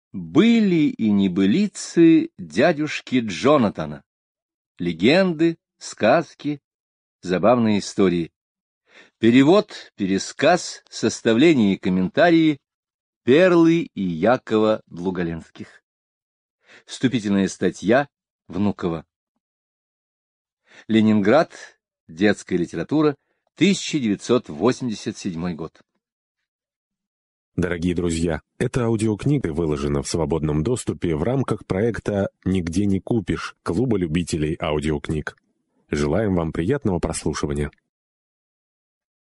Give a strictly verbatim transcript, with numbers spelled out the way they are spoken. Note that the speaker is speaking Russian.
Были и небылицы дядюшки Джонатана. Легенды, сказки, забавные истории. Перевод, пересказ, составление и комментарии Перлы и Якова Длугаленских. Вступительная статья Внукова. Ленинград. Детская литература. тысяча девятьсот восемьдесят седьмой год. Дорогие друзья, эта аудиокнига выложена в свободном доступе в рамках проекта «Нигде не купишь» Клуба любителей аудиокниг. Желаем вам приятного прослушивания.